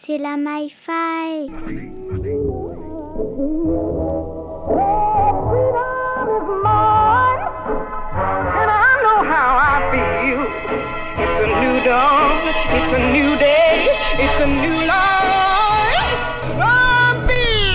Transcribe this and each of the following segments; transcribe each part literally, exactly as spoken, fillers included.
c'est la Mi-Fi. It's a new dawn, it's a new day, it's a new life. I'm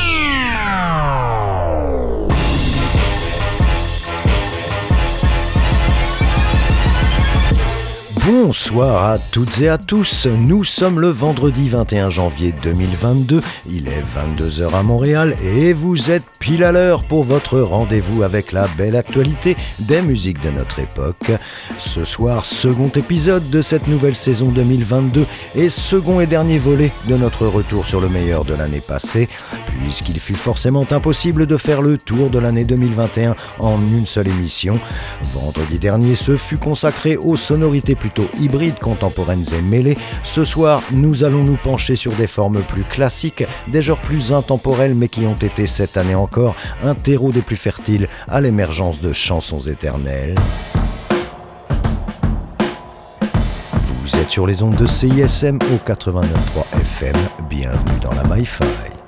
Bonsoir à toutes et à tous, nous sommes le vendredi vingt et un janvier deux mille vingt-deux, il est vingt-deux heures à Montréal et vous êtes pile à l'heure pour votre rendez-vous avec la belle actualité des musiques de notre époque. Ce soir, second épisode de cette nouvelle saison deux mille vingt-deux et second et dernier volet de notre retour sur le meilleur de l'année passée, puisqu'il fut forcément impossible de faire le tour de l'année deux mille vingt et un en une seule émission. Vendredi dernier, ce fut consacré aux sonorités plutôt hybrides, contemporaines et mêlées. Ce soir, nous allons nous pencher sur des formes plus classiques, des genres plus intemporels mais qui ont été cette année encore un terreau des plus fertiles à l'émergence de chansons éternelles. Vous êtes sur les ondes de C I S M au quatre-vingt-neuf virgule trois F M, bienvenue dans la Mi-Fi.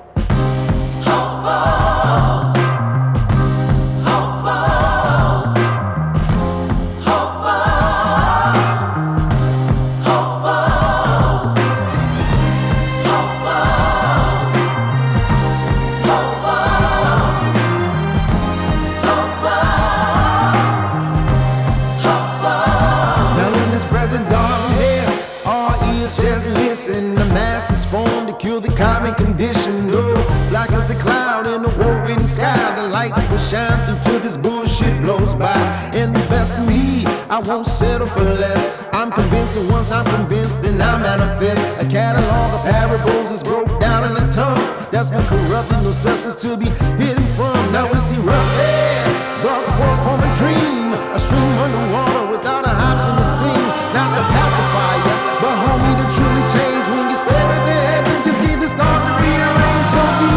Shine through till this bullshit blows by. And the best of me, I won't settle for less. I'm convinced that once I'm convinced, then I manifest. A catalog of parables is broke down in a tongue that's been corrupted, no substance to be hidden from. Now we see rough air, brought forth from a dream, a stream underwater without an option to sing. Not the pacifier, but homie to truly change. When you stare at the heavens, you see the stars that rearrange. So be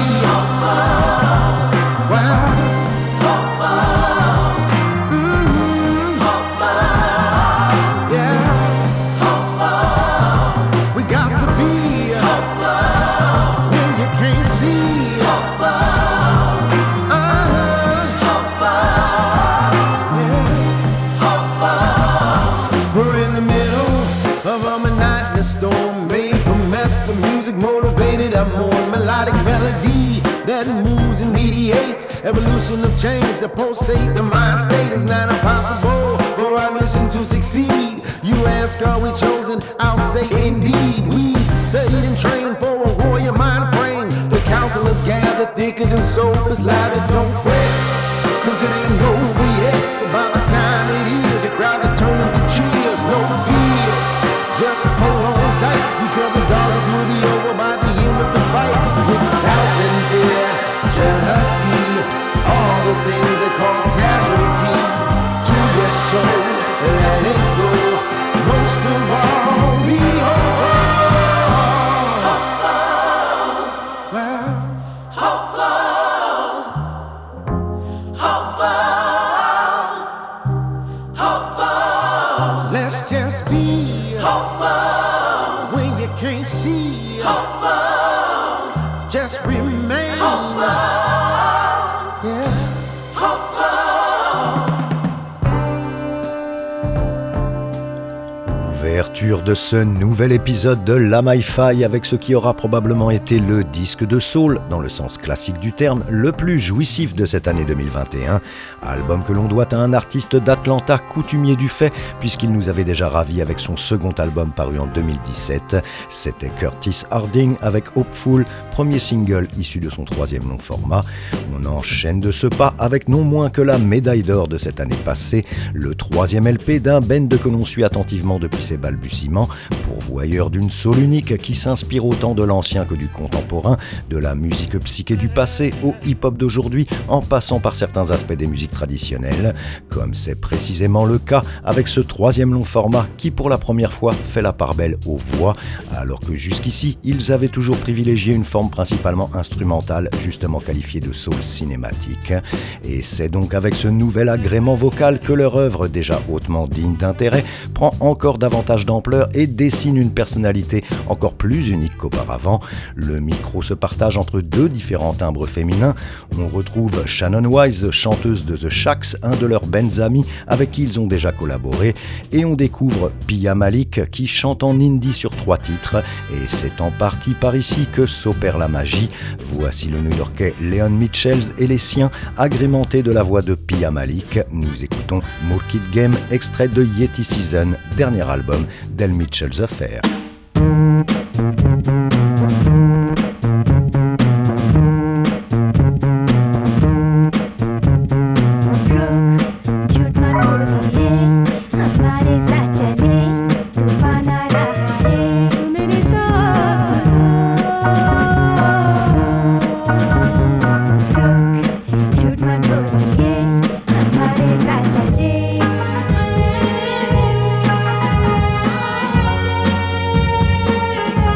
wow. Evolution of change that pulsate the mind state is not impossible for our mission to succeed. You ask, are we chosen? I'll say indeed. We studied and trained for a warrior mind frame. The counselors gather thicker than soap. It's live and don't fret, cause it ain't over yet. But by the time it is, the crowds are turning to cheers. No fears, just hold on tight, because the dollars will be over by the end of the fight. With doubts and fear, jealousy, all the things that cause casualty to your soul, let it go. Most of all, be hopeful. Well, hopeful, hopeful, hopeful. Let's just be hopeful when you can't see. Hopeful, just remain hopeful. Ouverture de ce nouvel épisode de la Mi-Fi avec ce qui aura probablement été le disque de soul, dans le sens classique du terme, le plus jouissif de cette année deux mille vingt et un. Album que l'on doit à un artiste d'Atlanta coutumier du fait, puisqu'il nous avait déjà ravis avec son second album paru en deux mille dix-sept. C'était Curtis Harding avec Hopeful, premier single issu de son troisième long format. On enchaîne de ce pas avec non moins que la médaille d'or de cette année passée, le troisième L P d'un band que l'on suit attentivement depuis ses balbutiements, pourvoyeur d'une soul unique qui s'inspire autant de l'ancien que du contemporain, de la musique psyché du passé au hip-hop d'aujourd'hui, en passant par certains aspects des musiques traditionnelles, comme c'est précisément le cas avec ce troisième long format qui pour la première fois fait la part belle aux voix, alors que jusqu'ici ils avaient toujours privilégié une forme principalement instrumentale, justement qualifiée de soul cinématique. Et c'est donc avec ce nouvel agrément vocal que leur œuvre, déjà hautement digne d'intérêt, prend encore davantage d'ampleur et dessine une personnalité encore plus unique qu'auparavant. Le micro se partage entre deux différents timbres féminins. On retrouve Shannon Wise, chanteuse de The Shacks, un de leurs bands amis avec qui ils ont déjà collaboré, et on découvre Pia Malik qui chante en indie sur trois titres, et c'est en partie par ici que s'opère la magie. Voici le New-Yorkais Leon Mitchells et les siens, agrémentés de la voix de Pia Malik. Nous écoutons More Kid Game, extrait de Yeti Season, dernier album d'El Mitchell's Affair. Saturday.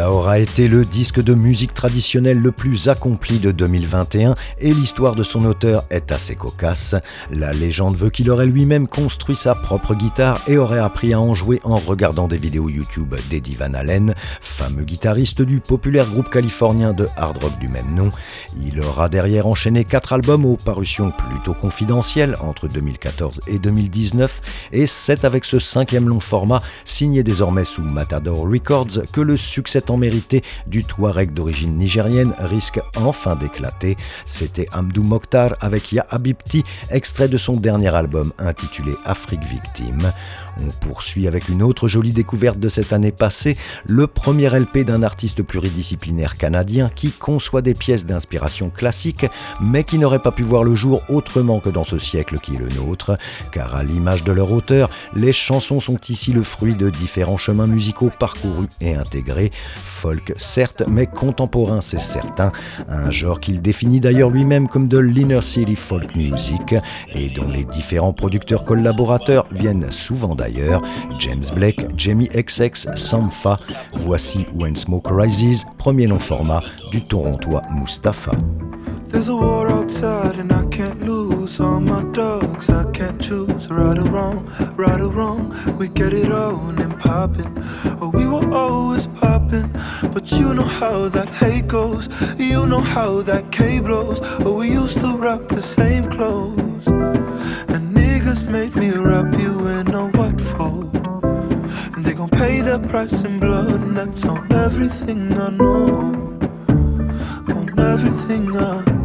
Cela aura été le disque de musique traditionnelle le plus accompli de deux mille vingt et un et l'histoire de son auteur est assez cocasse. La légende veut qu'il aurait lui-même construit sa propre guitare et aurait appris à en jouer en regardant des vidéos YouTube d'Eddie Van Halen, fameux guitariste du populaire groupe californien de hard rock du même nom. Il aura derrière enchaîné quatre albums aux parutions plutôt confidentielles entre deux mille quatorze et deux mille dix-neuf et c'est avec ce cinquième long format signé désormais sous Matador Records que le succès tant mérité du Touareg d'origine nigérienne risque enfin d'éclater. C'était Hamdou Mokhtar avec Ya Habibti, extrait de son dernier album intitulé Afrique Victime. On poursuit avec une autre jolie découverte de cette année passée, le premier L P d'un artiste pluridisciplinaire canadien qui conçoit des pièces d'inspiration classique mais qui n'aurait pas pu voir le jour autrement que dans ce siècle qui est le nôtre, car à l'image de leur auteur, les chansons sont ici le fruit de différents chemins musicaux parcourus et intégrés, folk certes, mais contemporain c'est certain, un genre qu'il définit d'ailleurs lui-même comme de l'inner city folk music et dont les différents producteurs collaborateurs viennent souvent d'ailleurs, James Blake, Jamie X X, Sampha. Voici When Smoke Rises, premier long format du Torontois Mustapha. There's a war outside and I can't lose all my dogs. I can't choose right or wrong, right or wrong. We get it on and poppin'. Oh, we were always poppin', but you know how that hate goes. You know how that K blows. Oh, we used to rock the same clothes. And niggas made me wrap you in a white fold. And they gon' pay their price in blood, and that's on everything I know. On everything I know.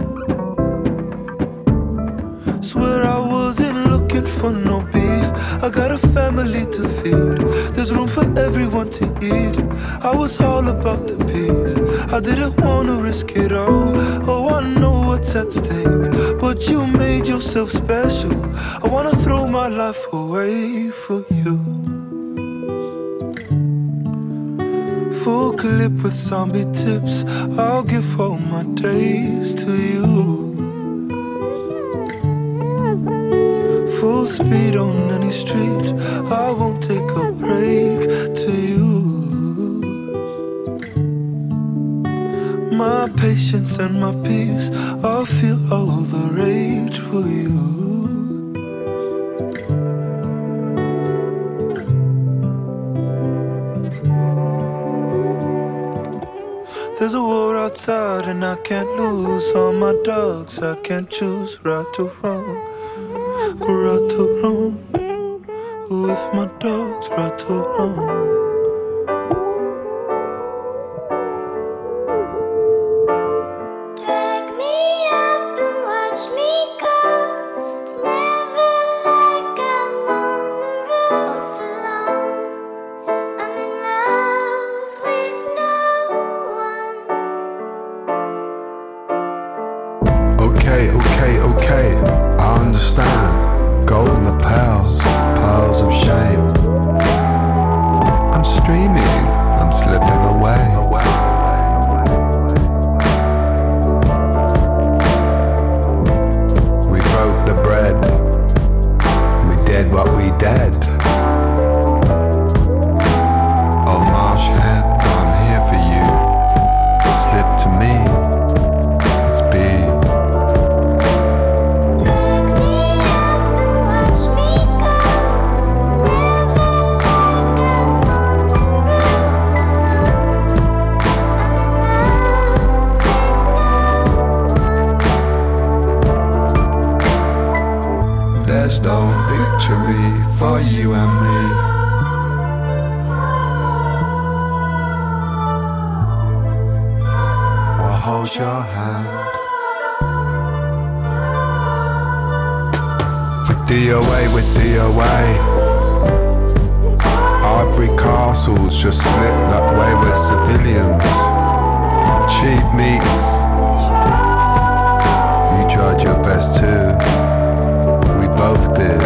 Swear I wasn't looking for no beef. I got a family to feed. There's room for everyone to eat. I was all about the peace. I didn't wanna risk it all. Oh, I know what's at stake, but you made yourself special. I wanna throw my life away for you. Full clip with zombie tips. I'll give all my days to you. Full speed on any street. I won't take a break to you. My patience and my peace. I'll feel all the rage for you. There's a war outside and I can't lose all my dogs. I can't choose right or wrong, right or wrong. With my dogs, right or wrong. Okay, okay, okay, I understand. Gold in the piles, piles of shame. I'm streaming, I'm slipping away. We broke the bread, we did what we did. Oh marsh hen, I'm here for you. Slip to me, it's big. There's no victory for you and me. I'll hold your hand. With D O A, with D O A. Ivory castles just slip that way with civilians. Cheap meats. You tried your best too. We both did.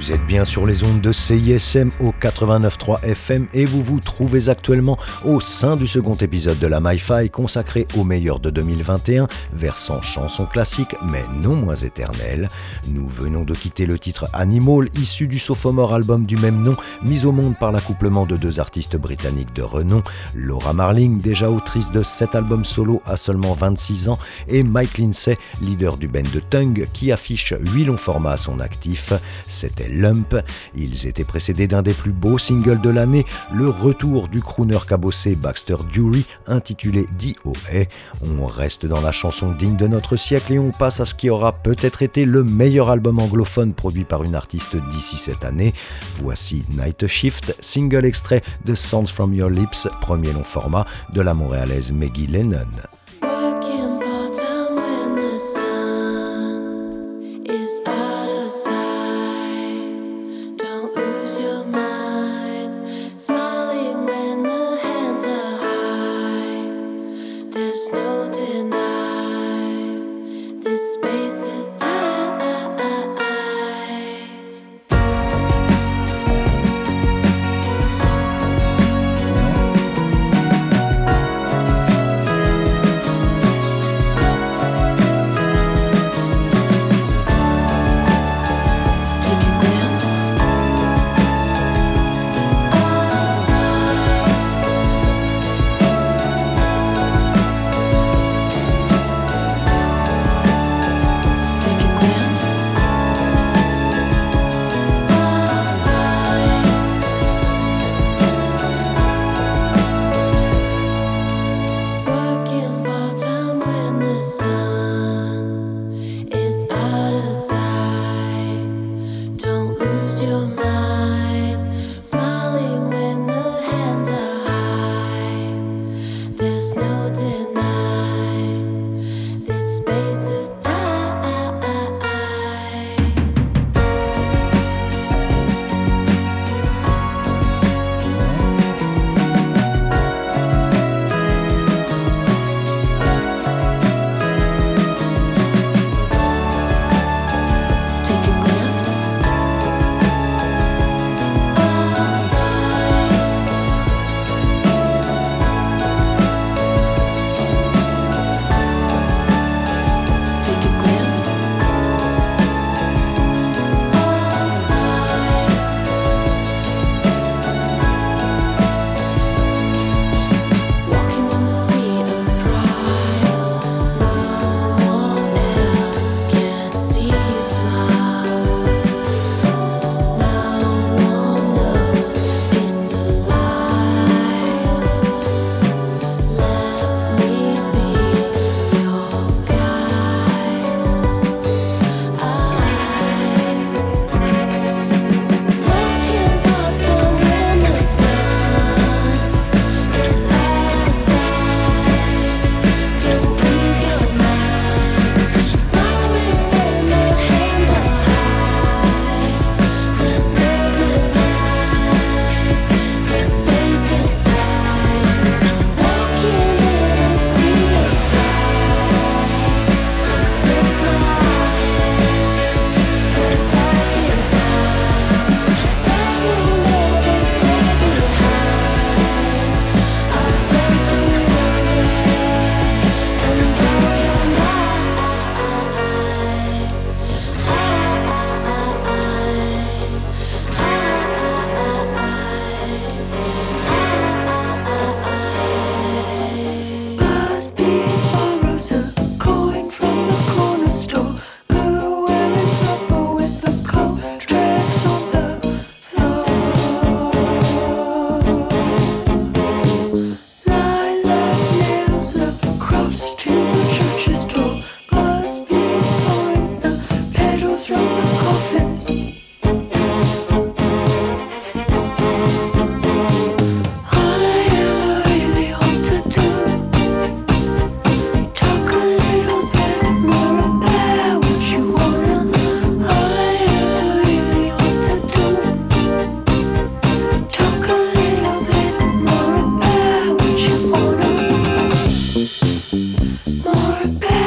Vous êtes bien sur les ondes de C I S M au quatre-vingt-neuf virgule trois F M et vous vous trouvez actuellement au sein du second épisode de la Mi-Fi consacré au meilleur de deux mille vingt et un, versant chansons classiques mais non moins éternelles. Nous venons de quitter le titre Animal, issu du sophomore album du même nom, mis au monde par l'accouplement de deux artistes britanniques de renom, Laura Marling, déjà autrice de sept albums solo à seulement vingt-six ans, et Mike Lindsay, leader du band de Tongue, qui affiche huit longs formats à son actif. C'était Lump. Ils étaient précédés d'un des plus beaux singles de l'année, le retour du crooner cabossé Baxter Dury, intitulé D O A. On reste dans la chanson digne de notre siècle et on passe à ce qui aura peut-être été le meilleur album anglophone produit par une artiste d'ici cette année. Voici Night Shift, single extrait de Sounds From Your Lips, premier long format de la montréalaise Maggie Lennon.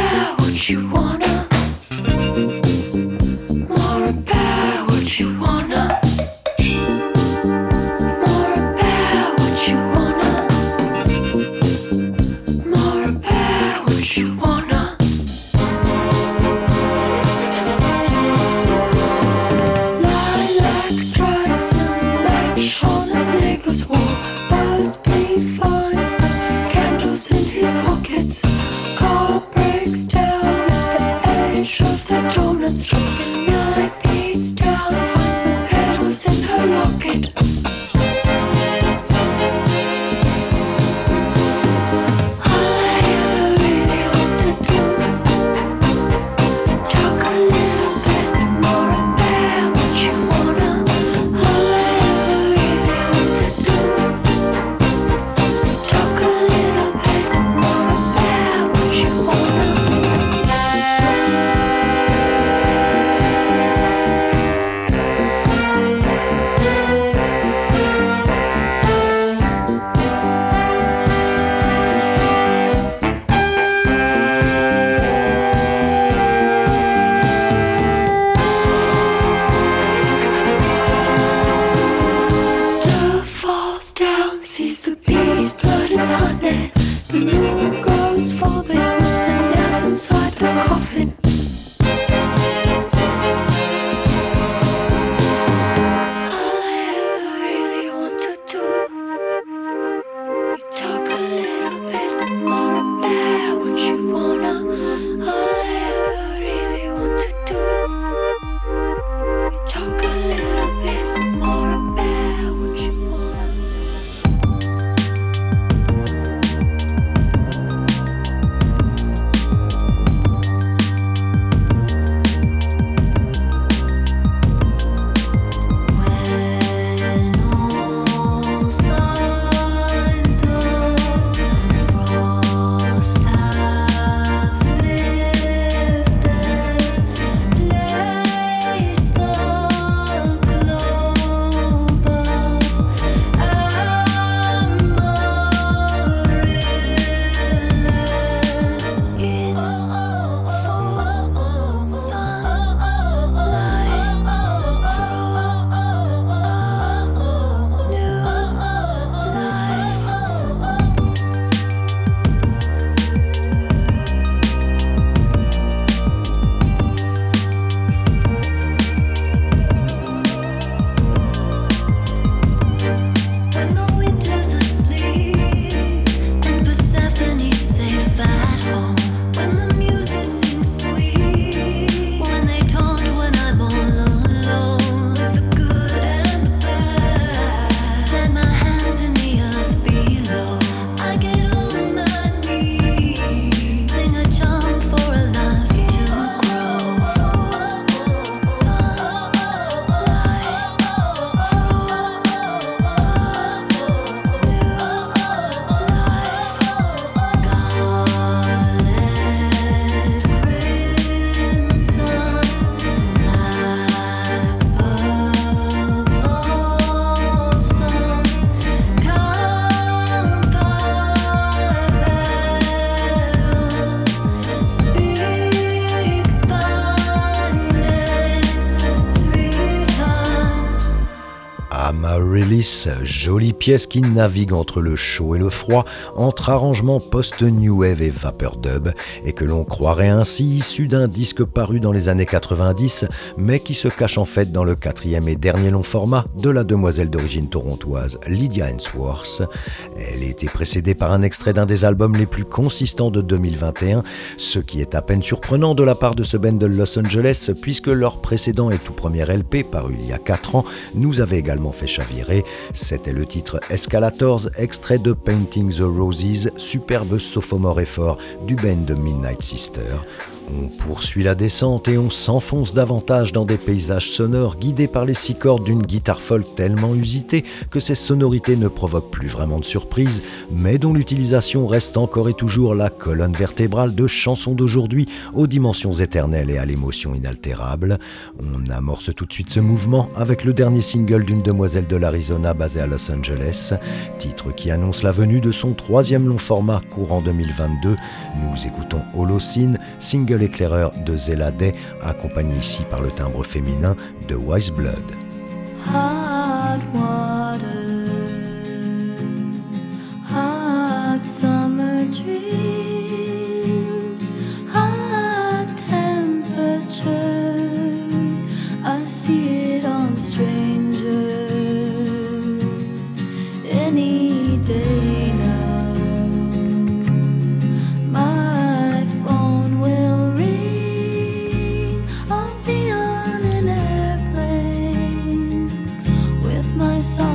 you wanna, more about what you wanna. Amaryllis, jolie pièce qui navigue entre le chaud et le froid, entre arrangements post-new wave et vapeur dub, et que l'on croirait ainsi issu d'un disque paru dans les années quatre-vingt-dix, mais qui se cache en fait dans le quatrième et dernier long format de la demoiselle d'origine torontoise Lydia Ainsworth. Elle était précédée par un extrait d'un des albums les plus consistants de deux mille vingt et un, ce qui est à peine surprenant de la part de ce band de Los Angeles, puisque leur précédent et tout premier L P, paru il y a quatre ans, nous avait également fait chavirer. C'était le titre Escalators, extrait de Painting the Roses, superbe sophomore effort du band de Midnight Sister. On poursuit la descente et on s'enfonce davantage dans des paysages sonores guidés par les six cordes d'une guitare folk tellement usitée que ces sonorités ne provoquent plus vraiment de surprise, mais dont l'utilisation reste encore et toujours la colonne vertébrale de chansons d'aujourd'hui aux dimensions éternelles et à l'émotion inaltérable. On amorce tout de suite ce mouvement avec le dernier single d'une demoiselle de l'Arizona basée à Los Angeles, titre qui annonce la venue de son troisième long format courant deux mille vingt-deux. Nous écoutons Holocene, single éclaireur de Zella Day, accompagné ici par le timbre féminin de Wise Blood. Hot water, hot summer dreams, hot temperatures, I see it on strangers any day now. My phone will ring, I'll be on an airplane with my song.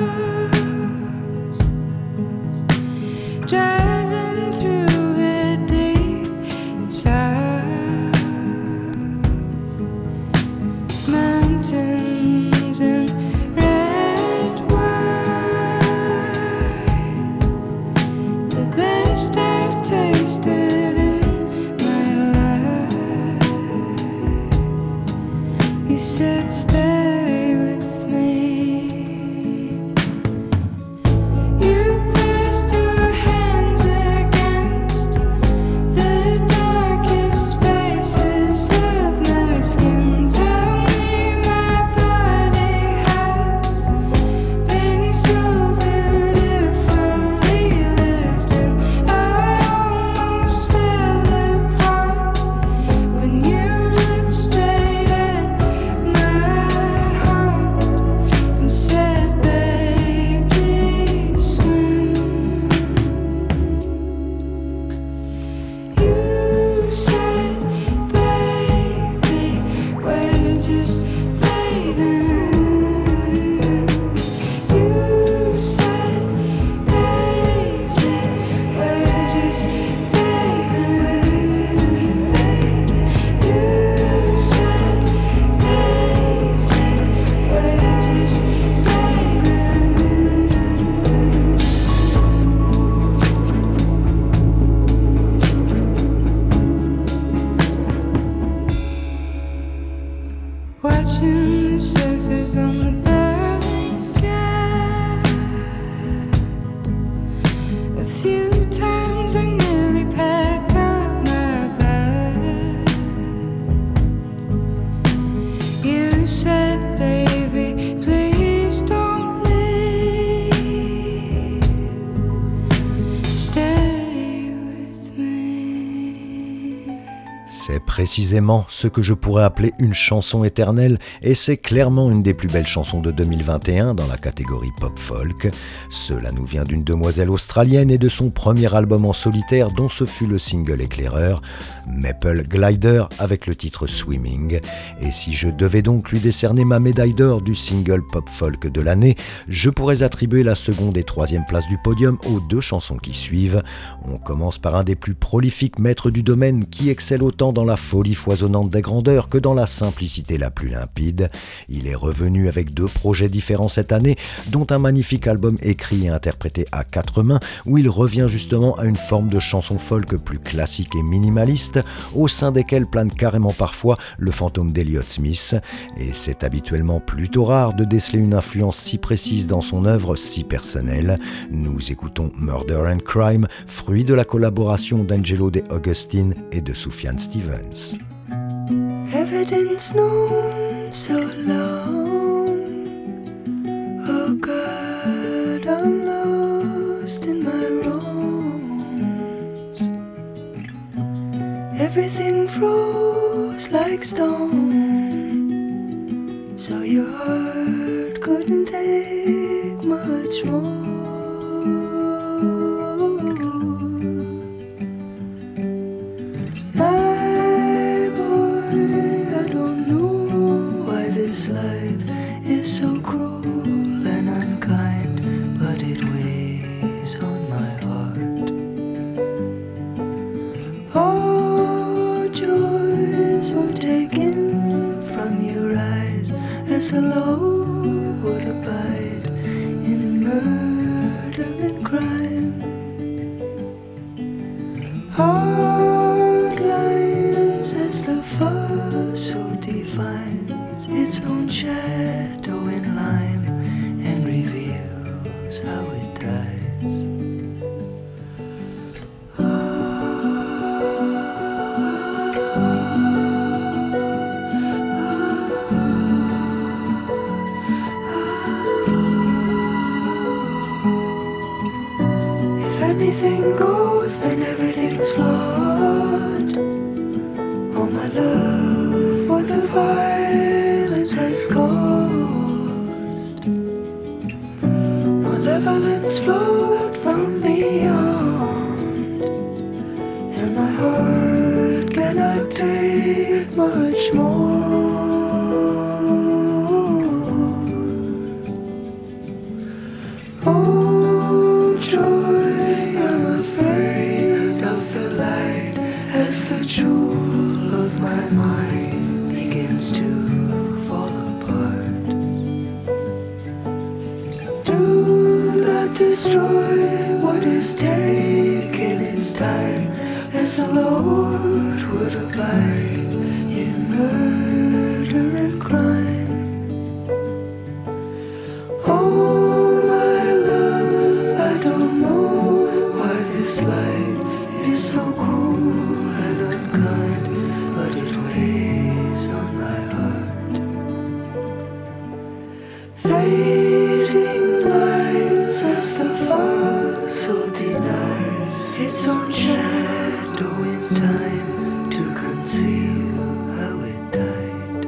driving through the deep south, mountains and red wine, the best I've tasted in my life. You said stay with me. You pressed your hands against the darkest spaces of my skin. Tell me my body has been so beautifully lifted. I almost fell apart when you looked straight at my heart and said, "Baby, swim." You said, "Baby, we're just bathing." You said, "Baby, we're just bathing." You said, "Baby, we're just bathing." Watching the surface on the burning gas. A few times I nearly packed up my bag. You said, "Baby, please don't leave. Stay with me." C'est précisément ce que je pourrais appeler une chanson éternelle, et c'est clairement une des plus belles chansons de deux mille vingt et un dans la catégorie pop-folk. Cela nous vient d'une demoiselle australienne et de son premier album en solitaire dont ce fut le single éclaireur, Maple Glider avec le titre Swimming. Et si je devais donc lui décerner ma médaille d'or du single pop-folk de l'année, je pourrais attribuer la seconde et troisième place du podium aux deux chansons qui suivent. On commence par un des plus prolifiques maîtres du domaine qui excelle autant dans la folie foisonnante des grandeurs que dans la simplicité la plus limpide. Il est revenu avec deux projets différents cette année, dont un magnifique album écrit et interprété à quatre mains, où il revient justement à une forme de chanson folk plus classique et minimaliste, au sein desquelles plane carrément parfois le fantôme d'Elliott Smith. Et c'est habituellement plutôt rare de déceler une influence si précise dans son œuvre si personnelle. Nous écoutons Murder and Crime, fruit de la collaboration d'Angelo De Augustine et de Sufjan Stevens. Evidence known so long. Oh God, I'm lost in my wrongs. Everything froze like stone, so your heart couldn't take much more. My boy, I don't know why this life is so cruel and unkind, but it weighs on my heart. All joys were taken from your eyes, as a law would abide in murder and crime. Hard lines as the fossil defines its own shadow in lime and reveals how it dies. If anything goes, then everything's flawed. Oh my love, what the violence has caused. Malevolence flowed from beyond, and my heart cannot take much more. Oh joy, I'm afraid of the light as the jewel of my mind begins to fall apart. Do not destroy what is taken its time, as the Lord would abide in murder and crime. Oh my love, I don't know why this life is so cruel and unkind, but it weighs on my heart. Fading lines as the fossil denies its own shadow in time to conceal how it died.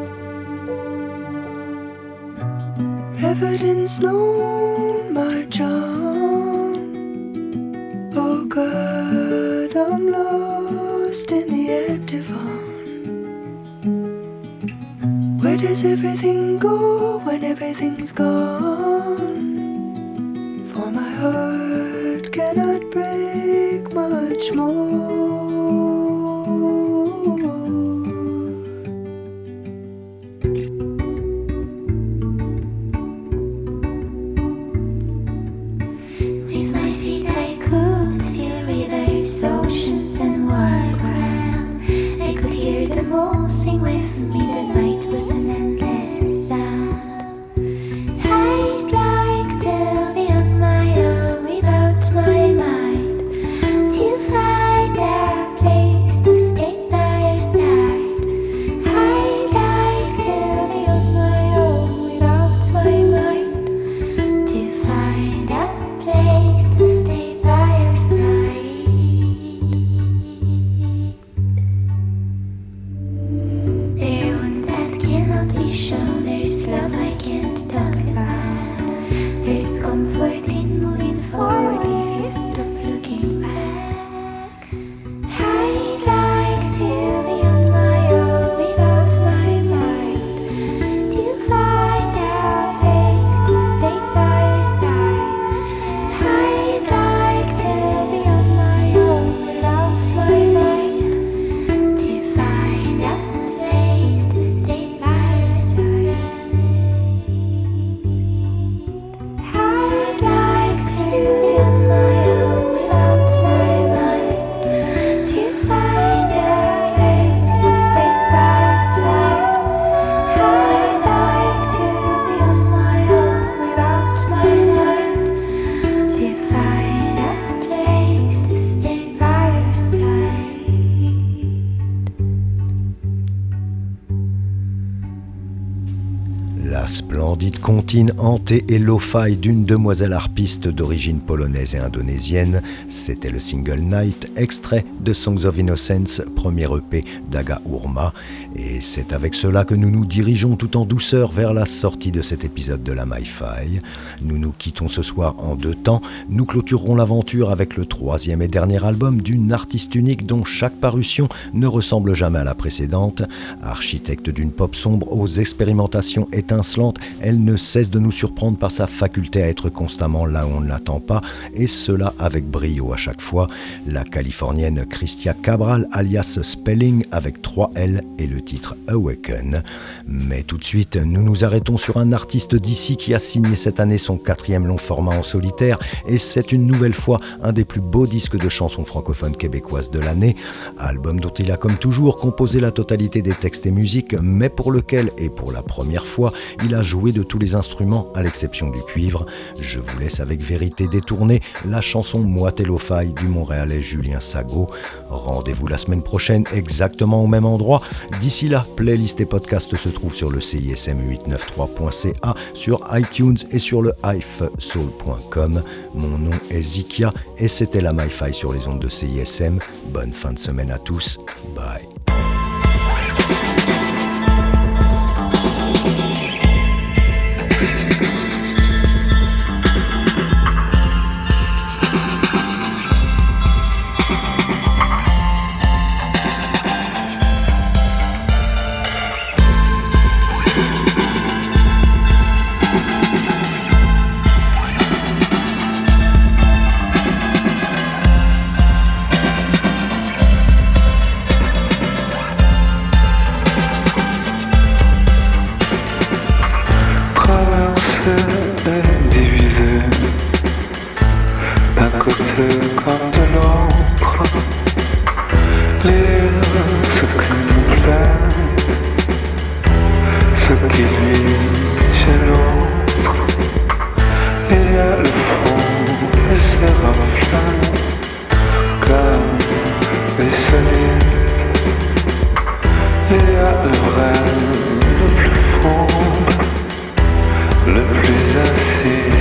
Evidence no march on. Oh God, I'm lost in the antiphon. Where does everything go when everything's gone? For my heart cannot break much more. With my feet I could feel rivers, oceans and war ground. I could hear them all sing with me. The night was an endless sound. I'd like to be on my own without my mind, to find a place to stay by your side. I'd like to be on my own without my mind, to find a place to stay by your side. There are ones that cannot be shown. There's love I can't talk about. There's comfort in moving forward if you stop looking back. I'd like to be on my own without my mind, to find a place to stay by your side. I'd like to be on my own without my mind, to find a place to stay by your side. I'd like to be on my own without my mind, to find a place to stay by your side. I'd like to be on my own without my mind, to find a place to stay by your side. La splendide comptine hantée et lo-fi d'une demoiselle harpiste d'origine polonaise et indonésienne, c'était le single Night, extrait de Songs of Innocence, premier E P d'Aga Urma. Et c'est avec cela que nous nous dirigeons tout en douceur vers la sortie de cet épisode de la Mi-Fi. Nous nous quittons ce soir en deux temps. Nous clôturerons l'aventure avec le troisième et dernier album d'une artiste unique dont chaque parution ne ressemble jamais à la précédente. Architecte d'une pop sombre aux expérimentations étincelantes, elle ne cesse de nous surprendre par sa faculté à être constamment là où on ne l'attend pas, et cela avec brio à chaque fois. La californienne Christia Cabral, alias Spelling, avec trois L et le titre Awaken. Mais tout de suite, nous nous arrêtons sur un artiste d'ici qui a signé cette année son quatrième long format en solitaire, et c'est une nouvelle fois un des plus beaux disques de chansons francophones québécoises de l'année. Album dont il a comme toujours composé la totalité des textes et musiques, mais pour lequel, et pour la première fois, il a joué de tous les instruments à l'exception du cuivre. Je vous laisse avec Vérité détournée, la chanson Moite lo-fi du Montréalais Julien Sago. Rendez-vous la semaine prochaine exactement au même endroit. D'ici là, playlist et podcast se trouvent sur le C I S M huit cent quatre-vingt-treize point C A, sur iTunes et sur le i f soul point com. Mon nom est Zikia et c'était la Mi-Fi sur les ondes de C I S M. Bonne fin de semaine à tous. Bye. comme de l'encre, lire ce qui nous plaît, ce qui vit chez l'autre. Il y a le fond et ses reflets, comme les solides. Il y a le vrai, le plus fond, le plus acide.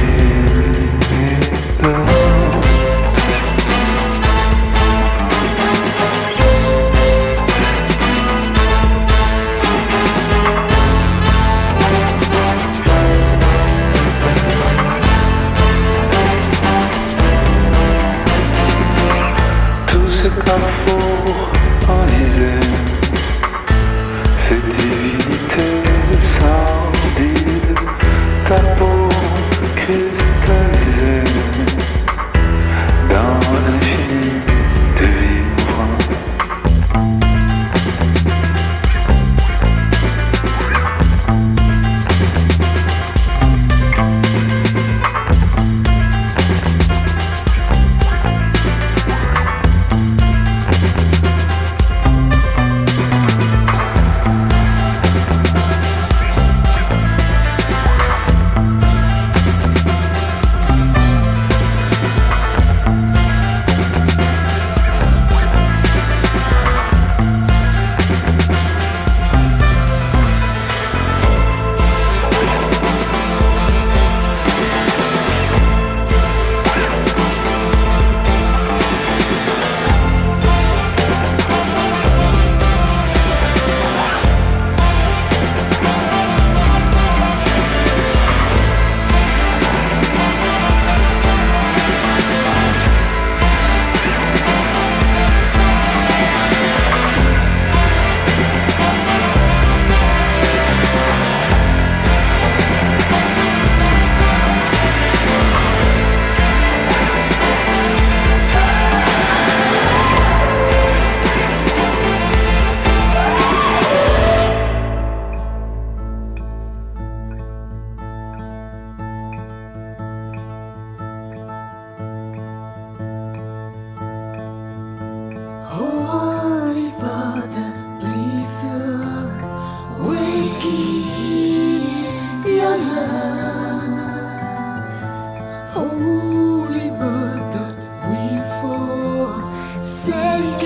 Tout ce carrefour enlisé, ces divinités sordides, ta peau cristallisée dans l'infini de vivre. Holy Father, please awaken your love. Holy Mother, we forsake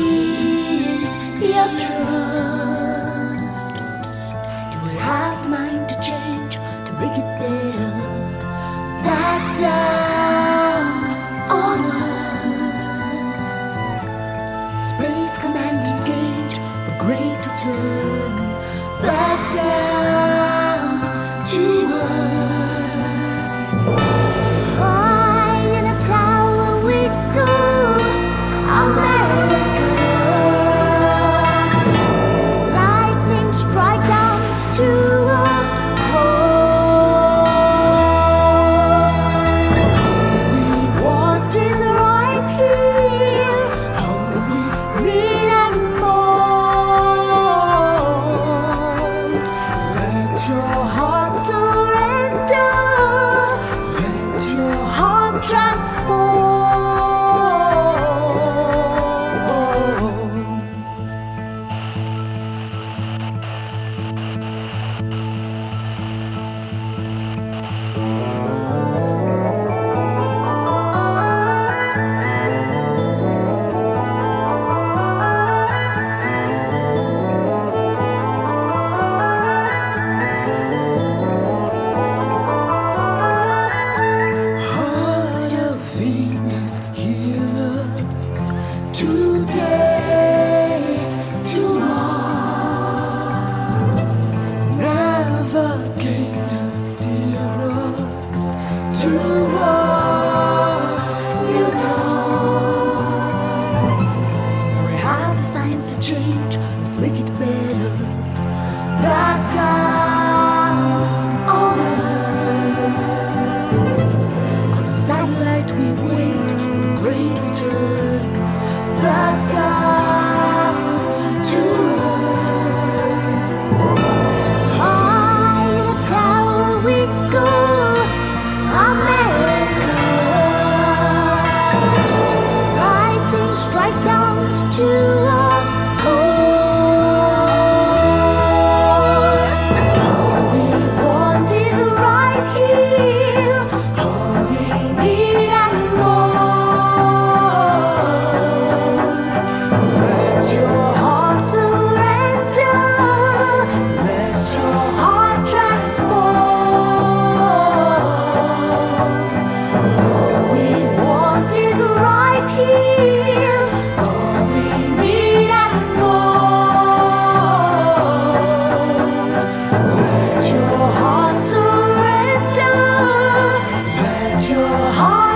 your trust. Do we have the mind to change, to make it better? Back down on earth. Space command engage, the great return. Back down to earth. High in a tower we go, America. Lightning strike down to a core. We want is right here. All we need and more. Let your heart surrender. Let your heart transform. Heart of Venus, heal us today, tomorrow. Navigate and steer us toward your dawn. We have the science to change, let's make it better. Back down on earth. On a satellite we wait for the great return. Back down to earth. High in a tower we go, America. heart.